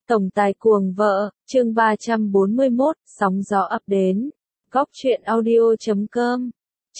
Tổng tài cuồng vợ, chương 341, sóng gió ập đến. Góc truyện audio.com.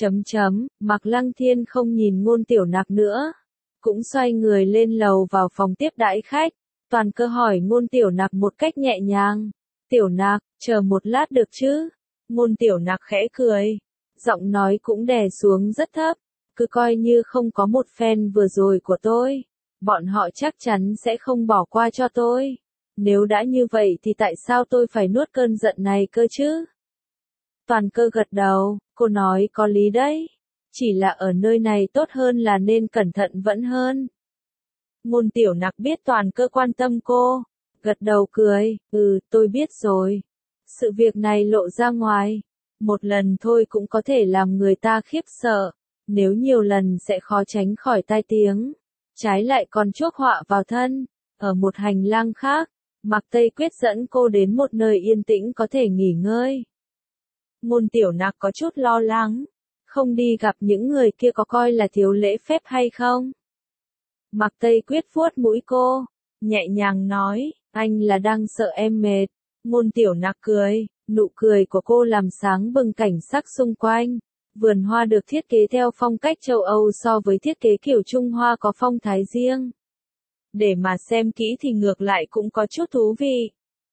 Mạc Lăng Thiên không nhìn Ngôn Tiểu Nặc nữa. Cũng xoay người lên lầu vào phòng tiếp đãi khách. Toàn Cơ hỏi Ngôn Tiểu Nặc một cách nhẹ nhàng. Tiểu Nặc, chờ một lát được chứ? Ngôn Tiểu Nặc khẽ cười. Giọng nói cũng đè xuống rất thấp. Cứ coi như không có một phen vừa rồi của tôi. Bọn họ chắc chắn sẽ không bỏ qua cho tôi. Nếu đã như vậy thì tại sao tôi phải nuốt cơn giận này cơ chứ? Toàn Cơ gật đầu, cô nói có lý đấy. Chỉ là ở nơi này tốt hơn là nên cẩn thận vẫn hơn. Ngôn Tiểu Nặc biết Toàn Cơ quan tâm cô. Gật đầu cười, tôi biết rồi. Sự việc này lộ ra ngoài. Một lần thôi cũng có thể làm người ta khiếp sợ. Nếu nhiều lần sẽ khó tránh khỏi tai tiếng. Trái lại còn chuốc họa vào thân. Ở một hành lang khác. Mạc Tây Quyết dẫn cô đến một nơi yên tĩnh có thể nghỉ ngơi. Ngôn Tiểu Nặc có chút lo lắng. Không đi gặp những người kia có coi là thiếu lễ phép hay không? Mạc Tây Quyết vuốt mũi cô. Nhẹ nhàng nói, anh là đang sợ em mệt. Ngôn Tiểu Nặc cười. Nụ cười của cô làm sáng bừng cảnh sắc xung quanh. Vườn hoa được thiết kế theo phong cách châu Âu so với thiết kế kiểu Trung Hoa có phong thái riêng. Để mà xem kỹ thì ngược lại cũng có chút thú vị.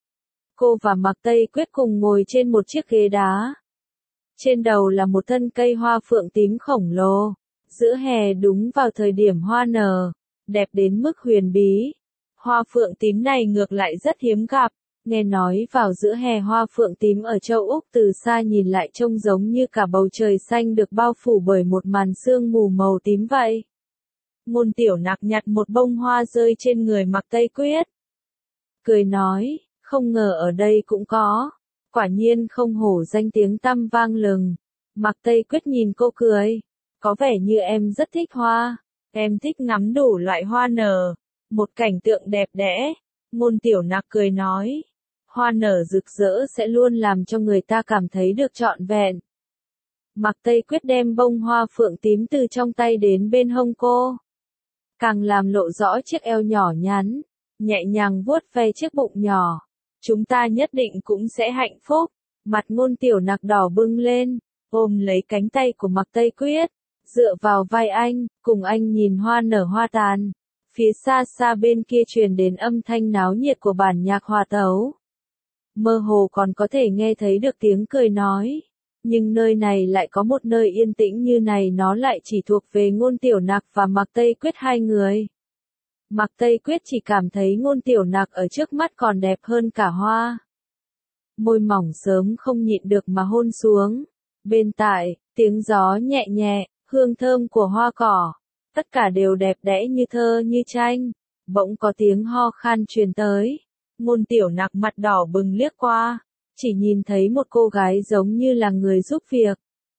Cô và Mạc Tây Quyết cùng ngồi trên một chiếc ghế đá. Trên đầu là một thân cây hoa phượng tím khổng lồ. Giữa hè đúng vào thời điểm hoa nở. Đẹp đến mức huyền bí. Hoa phượng tím này ngược lại rất hiếm gặp. Nghe nói vào giữa hè hoa phượng tím ở châu Úc từ xa nhìn lại trông giống như cả bầu trời xanh được bao phủ bởi một màn sương mù màu tím vậy. Ngôn Tiểu Nặc nhặt một bông hoa rơi trên người Mạc Tây Quyết. Cười nói, không ngờ ở đây cũng có. Quả nhiên không hổ danh tiếng tăm vang lừng. Mạc Tây Quyết nhìn cô cười. Có vẻ như em rất thích hoa. Em thích ngắm đủ loại hoa nở. Một cảnh tượng đẹp đẽ. Ngôn Tiểu Nặc cười nói. Hoa nở rực rỡ sẽ luôn làm cho người ta cảm thấy được trọn vẹn. Mạc Tây Quyết đem bông hoa phượng tím từ trong tay đến bên hông cô. Càng làm lộ rõ chiếc eo nhỏ nhắn, nhẹ nhàng vuốt ve chiếc bụng nhỏ. Chúng ta nhất định cũng sẽ hạnh phúc. Mặt Ngôn Tiểu Nặc đỏ bừng lên, ôm lấy cánh tay của Mạc Tây Quyết, dựa vào vai anh, cùng anh nhìn hoa nở hoa tàn. Phía xa xa bên kia truyền đến âm thanh náo nhiệt của bản nhạc hòa tấu. Mơ hồ còn có thể nghe thấy được tiếng cười nói. Nhưng nơi này lại có một nơi yên tĩnh như này nó lại chỉ thuộc về Ngôn Tiểu Nặc và Mạc Tây Quyết hai người. Mạc Tây Quyết chỉ cảm thấy Ngôn Tiểu Nặc ở trước mắt còn đẹp hơn cả hoa. Môi mỏng sớm không nhịn được mà hôn xuống. Bên tai, tiếng gió nhẹ nhẹ, hương thơm của hoa cỏ. Tất cả đều đẹp đẽ như thơ như tranh. Bỗng có tiếng ho khan truyền tới. Ngôn Tiểu Nặc mặt đỏ bừng liếc qua. Chỉ nhìn thấy một cô gái giống như là người giúp việc.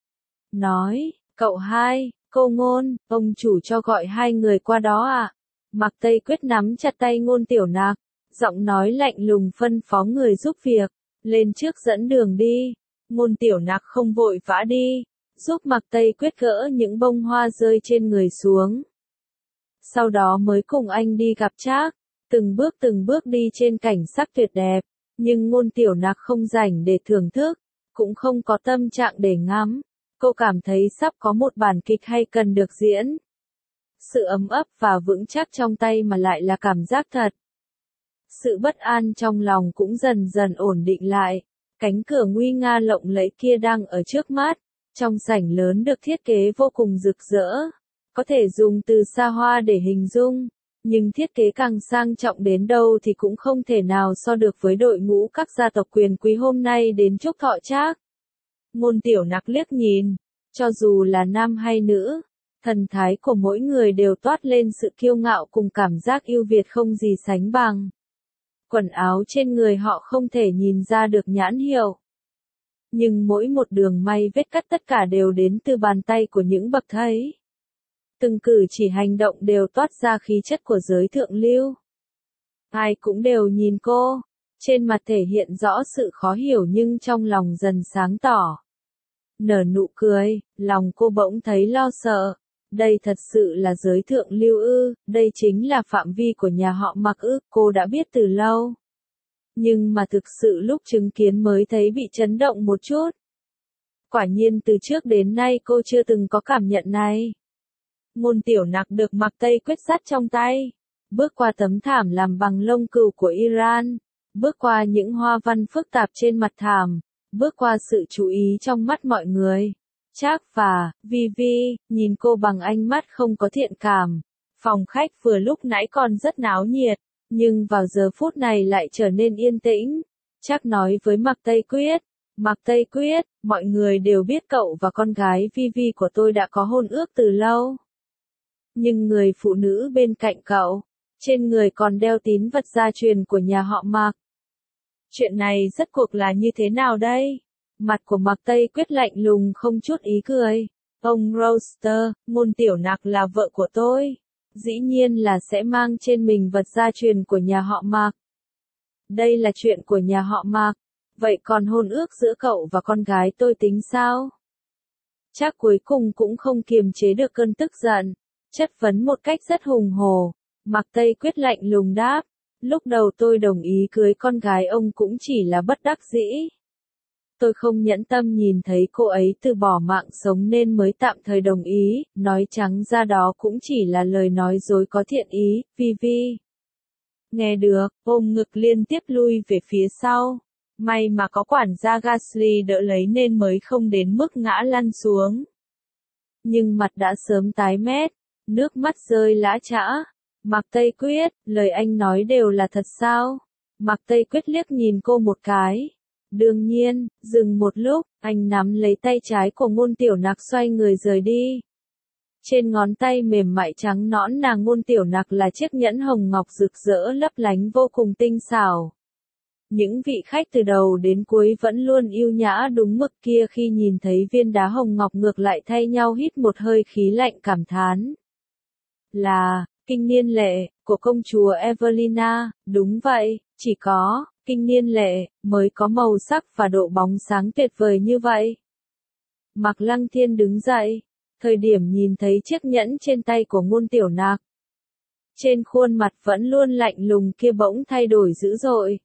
Nói, cậu hai, cô Ngôn, ông chủ cho gọi hai người qua đó ạ. Mạc Tây Quyết nắm chặt tay Ngôn Tiểu Nặc, giọng nói lạnh lùng phân phó người giúp việc, lên trước dẫn đường đi. Ngôn Tiểu Nặc không vội vã đi, giúp Mạc Tây Quyết gỡ những bông hoa rơi trên người xuống. Sau đó mới cùng anh đi gặp Trác, từng bước đi trên cảnh sắc tuyệt đẹp. Nhưng Ngôn Tiểu Nặc không rảnh để thưởng thức, cũng không có tâm trạng để ngắm. Cô cảm thấy sắp có một bản kịch hay cần được diễn. Sự ấm ấp và vững chắc trong tay mà lại là cảm giác thật. Sự bất an trong lòng cũng dần dần ổn định lại. Cánh cửa nguy nga lộng lẫy kia đang ở trước mắt. Trong sảnh lớn được thiết kế vô cùng rực rỡ. Có thể dùng từ xa hoa để hình dung. Nhưng thiết kế càng sang trọng đến đâu thì cũng không thể nào so được với đội ngũ các gia tộc quyền quý hôm nay đến chúc thọ Trác. Ngôn Tiểu Nặc liếc nhìn, cho dù là nam hay nữ, thần thái của mỗi người đều toát lên sự kiêu ngạo cùng cảm giác ưu việt không gì sánh bằng. Quần áo trên người họ không thể nhìn ra được nhãn hiệu. Nhưng mỗi một đường may vết cắt tất cả đều đến từ bàn tay của những bậc thầy. Từng cử chỉ hành động đều toát ra khí chất của giới thượng lưu. Ai cũng đều nhìn cô, trên mặt thể hiện rõ sự khó hiểu nhưng trong lòng dần sáng tỏ. Nở nụ cười, lòng cô bỗng thấy lo sợ. Đây thật sự là giới thượng lưu ư, đây chính là phạm vi của nhà họ Mạc ư, cô đã biết từ lâu. nhưng mà thực sự lúc chứng kiến mới thấy bị chấn động một chút. Quả nhiên từ trước đến nay cô chưa từng có cảm nhận này. Ngôn Tiểu Nặc được Mạc Tây Quyết dắt trong tay, bước qua tấm thảm làm bằng lông cừu của Iran, bước qua những hoa văn phức tạp trên mặt thảm, bước qua sự chú ý trong mắt mọi người. Trác và Vivi nhìn cô bằng ánh mắt không có thiện cảm. Phòng khách vừa lúc nãy còn rất náo nhiệt, nhưng vào giờ phút này lại trở nên yên tĩnh. Trác nói với Mạc Tây Quyết, Mạc Tây Quyết, mọi người đều biết cậu và con gái Vivi của tôi đã có hôn ước từ lâu. Nhưng người phụ nữ bên cạnh cậu, trên người còn đeo tín vật gia truyền của nhà họ Mạc. Chuyện này rốt cuộc là như thế nào đây? Mặt của Mạc Tây Quyết lạnh lùng không chút ý cười. Ông Roster, Ngôn Tiểu Nặc là vợ của tôi. Dĩ nhiên là sẽ mang trên mình vật gia truyền của nhà họ Mạc. Đây là chuyện của nhà họ Mạc. Vậy còn hôn ước giữa cậu và con gái tôi tính sao? Chắc cuối cùng cũng không kiềm chế được cơn tức giận. Chất vấn một cách rất hùng hổ. Mạc Tây Quyết lạnh lùng đáp. Lúc đầu tôi đồng ý cưới con gái ông cũng chỉ là bất đắc dĩ. Tôi không nhẫn tâm nhìn thấy cô ấy từ bỏ mạng sống nên mới tạm thời đồng ý, nói trắng ra đó cũng chỉ là lời nói dối có thiện ý, Vivi. Nghe được, ôm ngực liên tiếp lui về phía sau. May mà có quản gia Gasly đỡ lấy nên mới không đến mức ngã lăn xuống. Nhưng mặt đã sớm tái mét, nước mắt rơi lã chã. Mạc Tây Quyết, lời anh nói đều là thật sao? Mạc Tây Quyết liếc nhìn cô một cái. Đương nhiên, dừng một lúc, anh nắm lấy tay trái của Ngôn Tiểu Nặc xoay người rời đi. Trên ngón tay mềm mại trắng nõn nàng Ngôn Tiểu Nặc là chiếc nhẫn hồng ngọc rực rỡ lấp lánh vô cùng tinh xảo. Những vị khách từ đầu đến cuối vẫn luôn yêu nhã đúng mực kia khi nhìn thấy viên đá hồng ngọc ngược lại thay nhau hít một hơi khí lạnh cảm thán. Là, kinh niên lệ, của công chúa Evelina, đúng vậy, chỉ có, kinh niên lệ, mới có màu sắc và độ bóng sáng tuyệt vời như vậy. Mạc Lăng Thiên đứng dậy, thời điểm nhìn thấy chiếc nhẫn trên tay của Ngôn Tiểu Nặc. Trên khuôn mặt vẫn luôn lạnh lùng kia bỗng thay đổi dữ dội.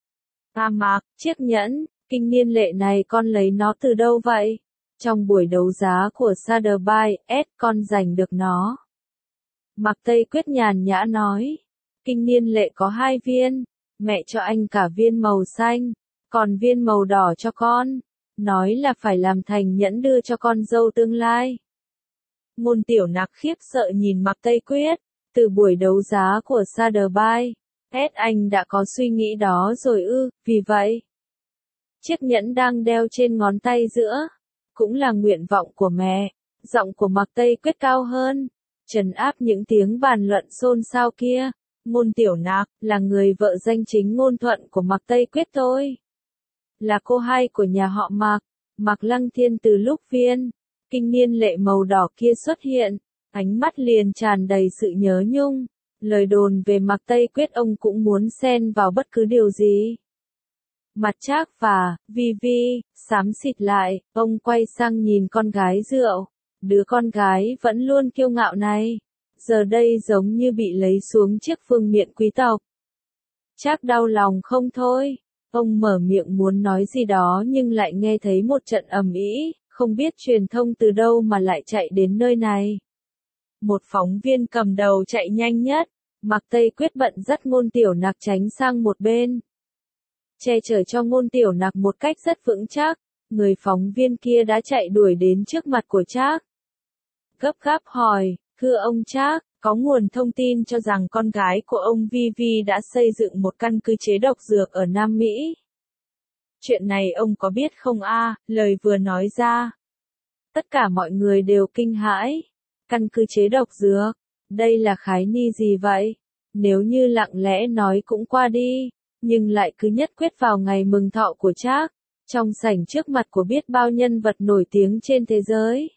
Mạc, chiếc nhẫn, kinh niên lệ này con lấy nó từ đâu vậy? Trong buổi đấu giá của Sotheby's, con giành được nó. Mạc Tây Quyết nhàn nhã nói, kinh niên lệ có 2 viên, mẹ cho anh cả viên màu xanh, còn viên màu đỏ cho con, nói là phải làm thành nhẫn đưa cho con dâu tương lai. Ngôn Tiểu Nặc khiếp sợ nhìn Mạc Tây Quyết, từ buổi đấu giá của Sotheby's, anh đã có suy nghĩ đó rồi ư, vì vậy. Chiếc nhẫn đang đeo trên ngón tay giữa, cũng là nguyện vọng của mẹ, giọng của Mạc Tây Quyết cao hơn. Trấn áp những tiếng bàn luận xôn xao kia. Ngôn Tiểu Nặc là người vợ danh chính ngôn thuận của Mạc Tây Quyết thôi. Là cô hai của nhà họ Mạc. Mạc Lăng Thiên từ lúc viên kinh niên lệ màu đỏ kia xuất hiện, ánh mắt liền tràn đầy sự nhớ nhung. Lời đồn về Mạc Tây Quyết ông cũng muốn xen vào bất cứ điều gì. Mặt Trác và Vivi xám xịt lại, ông quay sang nhìn con gái rượu. Đứa con gái vẫn luôn kiêu ngạo này, giờ đây giống như bị lấy xuống chiếc vương miện quý tộc. Trác đau lòng không thôi, ông mở miệng muốn nói gì đó nhưng lại nghe thấy một trận ầm ĩ, không biết truyền thông từ đâu mà lại chạy đến nơi này. Một phóng viên cầm đầu chạy nhanh nhất, Mạc Tây Quyết bận dắt Ngôn Tiểu Nặc tránh sang một bên. Che chở cho Ngôn Tiểu Nặc một cách rất vững chắc, người phóng viên kia đã chạy đuổi đến trước mặt của Trác. Gấp gáp hỏi, thưa ông Trác, có nguồn thông tin cho rằng con gái của ông Vivi đã xây dựng một căn cứ chế độc dược ở Nam Mỹ. Chuyện này ông có biết không a? Lời vừa nói ra. Tất cả mọi người đều kinh hãi. Căn cứ chế độc dược, đây là khái niệm gì vậy? Nếu như lặng lẽ nói cũng qua đi, nhưng lại cứ nhất quyết vào ngày mừng thọ của Trác, trong sảnh trước mặt của biết bao nhân vật nổi tiếng trên thế giới.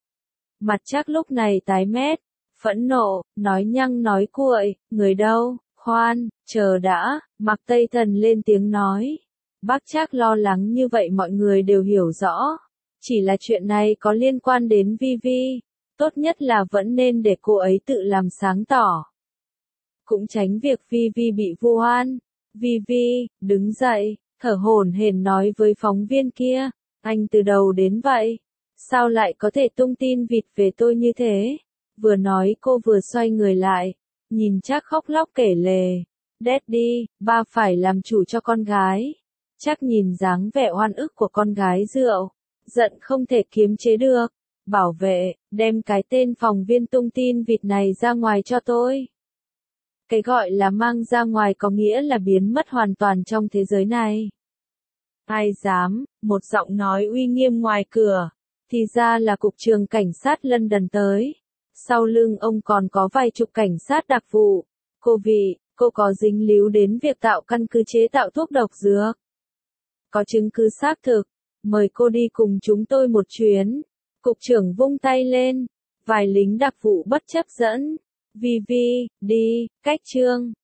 Mặt Trác lúc này tái mét, phẫn nộ, nói nhăng nói cuội, người đâu, khoan, chờ đã, Mạc Tây Thần lên tiếng nói. Bác Trác lo lắng như vậy mọi người đều hiểu rõ, chỉ là chuyện này có liên quan đến Vivi, tốt nhất là vẫn nên để cô ấy tự làm sáng tỏ. Cũng tránh việc Vivi bị vu oan, Vi Vi, đứng dậy, thở hổn hển nói với phóng viên kia, anh từ đầu đến vậy, sao lại có thể tung tin vịt về tôi như thế? Vừa nói cô vừa xoay người lại, nhìn Trác khóc lóc kể lể, Daddy, ba phải làm chủ cho con gái. Trác nhìn dáng vẻ oan ức của con gái rượu, giận không thể kiềm chế được, bảo vệ, đem cái tên phóng viên tung tin vịt này ra ngoài cho tôi. Cái gọi là mang ra ngoài có nghĩa là biến mất hoàn toàn trong thế giới này. Ai dám, một giọng nói uy nghiêm ngoài cửa, thì ra là cục trưởng cảnh sát London tới. Sau lưng ông còn có vài chục cảnh sát đặc vụ. Cô vị, cô có dính líu đến việc tạo căn cứ chế tạo thuốc độc dược. Có chứng cứ xác thực, mời cô đi cùng chúng tôi một chuyến. Cục trưởng vung tay lên, vài lính đặc vụ bất chấp dẫn. Vi Vi, đi, cách trương.